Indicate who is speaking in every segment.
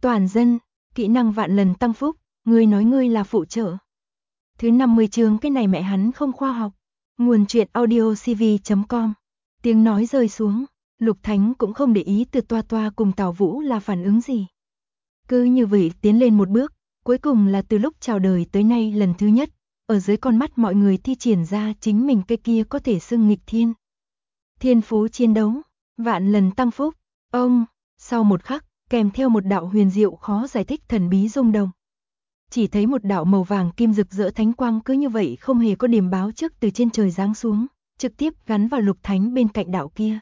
Speaker 1: Toàn dân, kỹ năng vạn lần tăng phúc, ngươi nói ngươi là phụ trợ. Thứ 50 chương cái này mẹ hắn không khoa học. Nguồn truyện audiocv.com. Tiếng nói rơi xuống, Lục Thánh cũng không để ý Từ Toa Toa cùng Tào Vũ là phản ứng gì. Cứ như vậy tiến lên một bước, cuối cùng là từ lúc chào đời tới nay lần thứ nhất, ở dưới con mắt mọi người thi triển ra chính mình cái kia có thể xưng nghịch thiên. Thiên phú chiến đấu, vạn lần tăng phúc, ông, sau một khắc, kèm theo một đạo huyền diệu khó giải thích thần bí rung động. Chỉ thấy một đạo màu vàng kim rực rỡ thánh quang cứ như vậy không hề có điểm báo trước từ trên trời giáng xuống, trực tiếp gắn vào Lục Thánh bên cạnh đạo kia.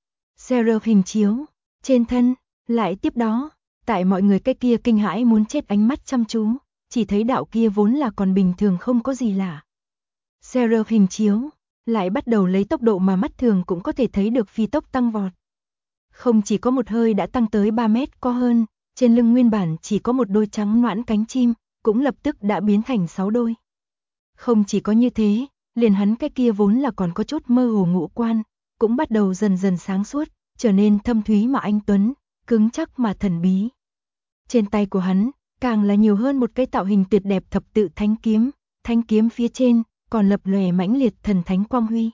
Speaker 1: Seraph hình chiếu, trên thân, lại tiếp đó, tại mọi người cái kia kinh hãi muốn chết ánh mắt chăm chú, chỉ thấy đạo kia vốn là còn bình thường không có gì lạ. Seraph hình chiếu, lại bắt đầu lấy tốc độ mà mắt thường cũng có thể thấy được phi tốc tăng vọt. Không chỉ có một hơi đã tăng tới 3 mét có hơn, trên lưng nguyên bản chỉ có một đôi trắng noãn cánh chim, cũng lập tức đã biến thành 6 đôi. Không chỉ có như thế, liền hắn cái kia vốn là còn có chút mơ hồ ngũ quan, cũng bắt đầu dần dần sáng suốt, trở nên thâm thúy mà anh tuấn, cứng chắc mà thần bí. Trên tay của hắn, càng là nhiều hơn một cái tạo hình tuyệt đẹp thập tự thanh kiếm phía trên, còn lập lòe mãnh liệt thần thánh quang huy.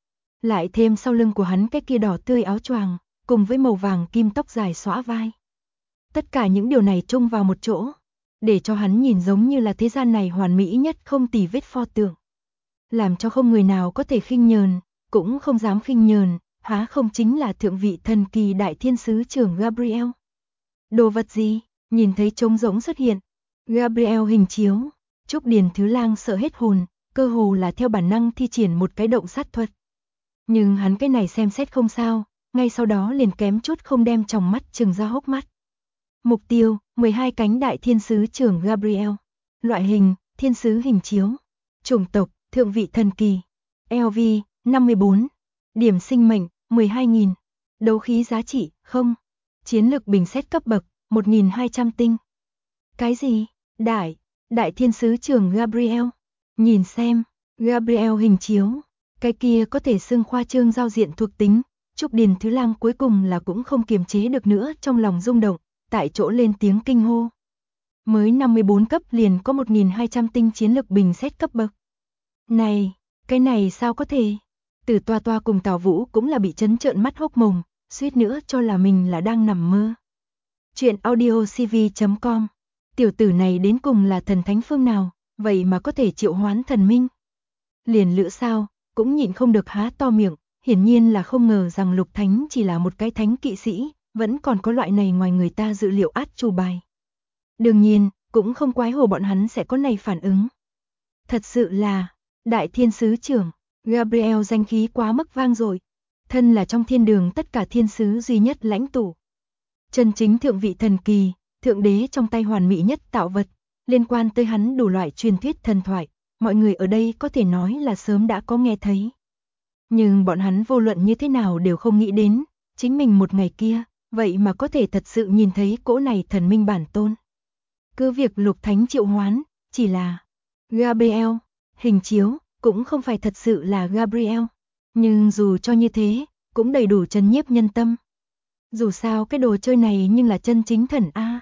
Speaker 1: Lại thêm sau lưng của hắn cái kia đỏ tươi áo choàng, cùng với màu vàng kim tóc dài xõa vai. Tất cả những điều này chung vào một chỗ, để cho hắn nhìn giống như là thế gian này hoàn mỹ nhất không tì vết pho tượng. Làm cho không người nào có thể khinh nhờn, cũng không dám khinh nhờn, há không chính là thượng vị thần kỳ đại thiên sứ trưởng Gabriel. Đồ vật gì, nhìn thấy trống rỗng xuất hiện. Gabriel hình chiếu, Trúc Điền Thứ Lang sợ hết hồn, cơ hồ là theo bản năng thi triển một cái động sát thuật. Nhưng hắn cái này xem xét không sao, ngay sau đó liền kém chút không đem tròng mắt trừng ra hốc mắt. Mục tiêu, 12 cánh đại thiên sứ trưởng Gabriel. Loại hình, thiên sứ hình chiếu. Chủng tộc, thượng vị thần kỳ. LV, 54. Điểm sinh mệnh, 12.000. Đấu khí giá trị, 0. Chiến lực bình xét cấp bậc, 1.200 tinh. Cái gì? Đại thiên sứ trưởng Gabriel. Nhìn xem, Gabriel hình chiếu. Cái kia có thể xưng khoa trương giao diện thuộc tính. Trúc Điền Thứ Lang cuối cùng là cũng không kiềm chế được nữa trong lòng rung động, tại chỗ lên tiếng kinh hô. Mới 54 cấp liền có 1.200 tinh chiến lực bình xét cấp bậc. Này, cái này sao có thể? Từ Toa Toa cùng Tào Vũ cũng là bị chấn trợn mắt hốc mồm, suýt nữa cho là mình là đang nằm mơ. Chuyện audiocv.com. Tiểu tử này đến cùng là thần thánh phương nào, vậy mà có thể triệu hoán thần minh. Liền Lữ sao, cũng nhịn không được há to miệng, hiển nhiên là không ngờ rằng Lục Thánh chỉ là một cái thánh kỵ sĩ, vẫn còn có loại này ngoài người ta dự liệu át chủ bài. Đương nhiên, cũng không quái hồ bọn hắn sẽ có này phản ứng. Thật sự là, đại thiên sứ trưởng, Gabriel danh khí quá mức vang dội, thân là trong thiên đường tất cả thiên sứ duy nhất lãnh tụ. Chân chính thượng vị thần kỳ, thượng đế trong tay hoàn mỹ nhất tạo vật, liên quan tới hắn đủ loại truyền thuyết thần thoại, mọi người ở đây có thể nói là sớm đã có nghe thấy. Nhưng bọn hắn vô luận như thế nào đều không nghĩ đến, chính mình một ngày kia, vậy mà có thể thật sự nhìn thấy cỗ này thần minh bản tôn. Cứ việc Lục Thánh triệu hoán, chỉ là Gabriel, hình chiếu, cũng không phải thật sự là Gabriel. Nhưng dù cho như thế, cũng đầy đủ trấn nhiếp nhân tâm. Dù sao cái đồ chơi này nhưng là chân chính thần A.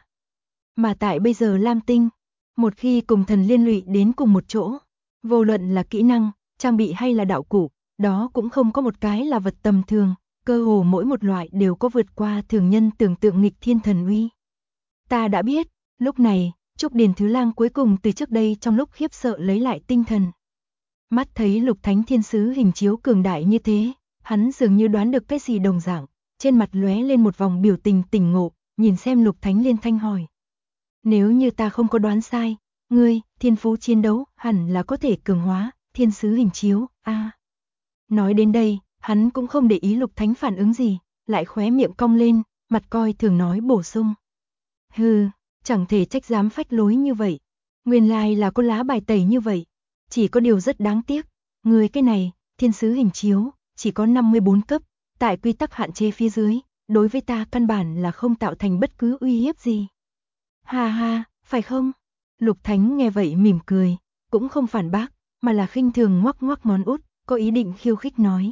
Speaker 1: Mà tại bây giờ Lam Tinh, một khi cùng thần liên lụy đến cùng một chỗ, vô luận là kỹ năng, trang bị hay là đạo cụ, đó cũng không có một cái là vật tầm thường, cơ hồ mỗi một loại đều có vượt qua thường nhân tưởng tượng nghịch thiên thần uy. Ta đã biết, lúc này, Trúc Điền Thứ Lang cuối cùng từ trước đây trong lúc khiếp sợ lấy lại tinh thần. Mắt thấy Lục Thánh thiên sứ hình chiếu cường đại như thế, hắn dường như đoán được cái gì đồng dạng, trên mặt lóe lên một vòng biểu tình tỉnh ngộ, nhìn xem Lục Thánh liên thanh hỏi. Nếu như ta không có đoán sai, ngươi, thiên phú chiến đấu, hẳn là có thể cường hóa, thiên sứ hình chiếu, a. Nói đến đây, hắn cũng không để ý Lục Thánh phản ứng gì, lại khóe miệng cong lên, mặt coi thường nói bổ sung. Hừ, chẳng thể trách dám phách lối như vậy. Nguyên lai là có lá bài tẩy như vậy. Chỉ có điều rất đáng tiếc, người cái này, thiên sứ hình chiếu, chỉ có 54 cấp, tại quy tắc hạn chế phía dưới, đối với ta căn bản là không tạo thành bất cứ uy hiếp gì. Ha ha, phải không? Lục Thánh nghe vậy mỉm cười, cũng không phản bác, mà là khinh thường ngoắc ngoắc ngón út, có ý định khiêu khích nói.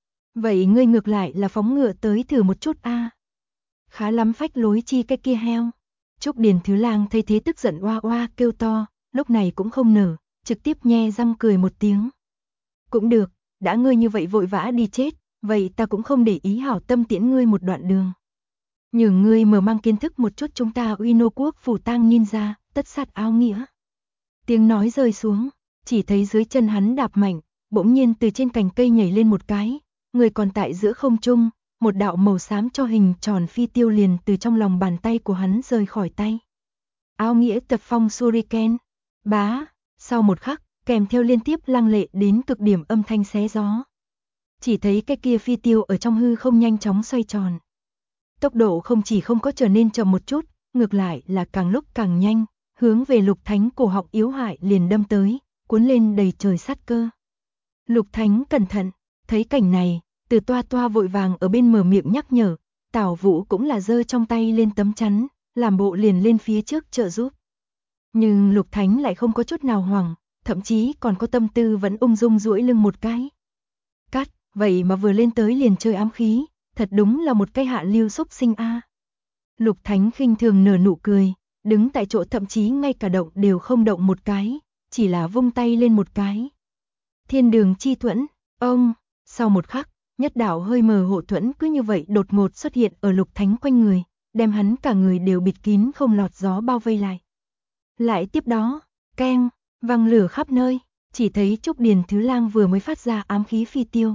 Speaker 1: Vậy ngươi ngược lại là phóng ngựa tới thử một chút a. Khá lắm phách lối chi cái kia heo. Trúc Điền Thứ Lang thấy thế tức giận oa oa kêu to, lúc này cũng không nở, trực tiếp nhe răng cười một tiếng. Cũng được, đã ngươi như vậy vội vã đi chết, vậy ta cũng không để ý hảo tâm tiễn ngươi một đoạn đường. Nhường ngươi mở mang kiến thức một chút chúng ta Uy Nô quốc phủ tang ninja, tất sát áo nghĩa. Tiếng nói rơi xuống, chỉ thấy dưới chân hắn đạp mạnh, bỗng nhiên từ trên cành cây nhảy lên một cái, người còn tại giữa không trung, một đạo màu xám cho hình tròn phi tiêu liền từ trong lòng bàn tay của hắn rời khỏi tay. Áo nghĩa tập phong Shuriken, bá, sau một khắc, kèm theo liên tiếp lăng lệ đến cực điểm âm thanh xé gió. Chỉ thấy cái kia phi tiêu ở trong hư không nhanh chóng xoay tròn. Tốc độ không chỉ không có trở nên chậm một chút, ngược lại là càng lúc càng nhanh, hướng về Lục Thánh cổ họng yếu hại liền đâm tới, cuốn lên đầy trời sát cơ. Lục Thánh cẩn thận, thấy cảnh này, Từ Toa Toa vội vàng ở bên mở miệng nhắc nhở, Tào Vũ cũng là giơ trong tay lên tấm chắn, làm bộ liền lên phía trước trợ giúp. Nhưng Lục Thánh lại không có chút nào hoảng, thậm chí còn có tâm tư vẫn ung dung duỗi lưng một cái. Cắt, vậy mà vừa lên tới liền chơi ám khí, thật đúng là một cái hạ lưu xúc sinh a. Lục Thánh khinh thường nở nụ cười, đứng tại chỗ thậm chí ngay cả động đều không động một cái, chỉ là vung tay lên một cái. Thiên đường chi thuẫn, ông, sau một khắc, nhất đạo hơi mờ hộ thuẫn cứ như vậy đột ngột xuất hiện ở Lục Thánh quanh người, đem hắn cả người đều bịt kín không lọt gió bao vây lại. Lại tiếp đó, keng, vang lửa khắp nơi, chỉ thấy Trúc Điền Thứ Lang vừa mới phát ra ám khí phi tiêu,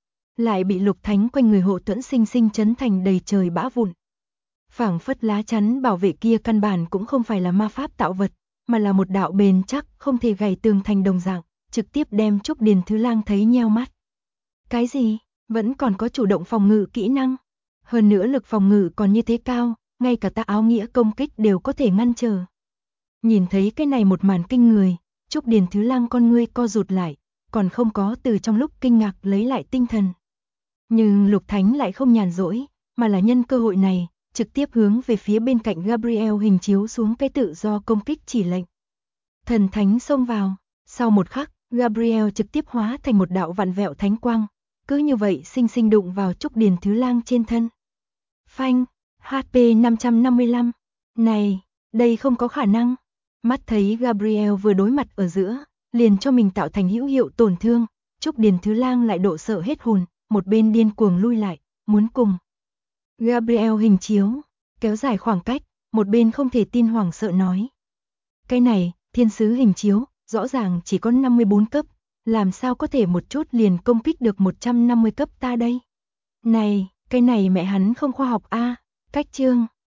Speaker 1: lại bị Lục Thánh quanh người hộ thuẫn sinh sinh chấn thành đầy trời bã vụn. Phảng phất lá chắn bảo vệ kia căn bản cũng không phải là ma pháp tạo vật, mà là một đạo bền chắc không thể gảy tường thành đồng dạng, trực tiếp đem Trúc Điền Thứ Lang thấy nheo mắt. Cái gì? Vẫn còn có chủ động phòng ngự kỹ năng? Hơn nữa lực phòng ngự còn như thế cao, ngay cả ta áo nghĩa công kích đều có thể ngăn trở. Nhìn thấy cái này một màn kinh người, Trúc Điền Thứ Lang con ngươi co rụt lại, còn không có từ trong lúc kinh ngạc lấy lại tinh thần. Nhưng Lục Thánh lại không nhàn rỗi, mà là nhân cơ hội này, trực tiếp hướng về phía bên cạnh Gabriel hình chiếu xuống cái tự do công kích chỉ lệnh. Thần thánh xông vào, sau một khắc, Gabriel trực tiếp hóa thành một đạo vặn vẹo thánh quang, cứ như vậy sinh sinh đụng vào Trúc Điền Thứ Lang trên thân. Phanh, HP 555. Này, đây không có khả năng. Mắt thấy Gabriel vừa đối mặt ở giữa, liền cho mình tạo thành hữu hiệu tổn thương, Trúc Điền Thứ Lang lại độ sợ hết hồn, một bên điên cuồng lui lại, muốn cùng Gabriel hình chiếu, kéo dài khoảng cách, một bên không thể tin hoảng sợ nói. Cái này, thiên sứ hình chiếu, rõ ràng chỉ có 54 cấp, làm sao có thể một chút liền công kích được 150 cấp ta đây? Này, cái này mẹ hắn không khoa học a. Cách chương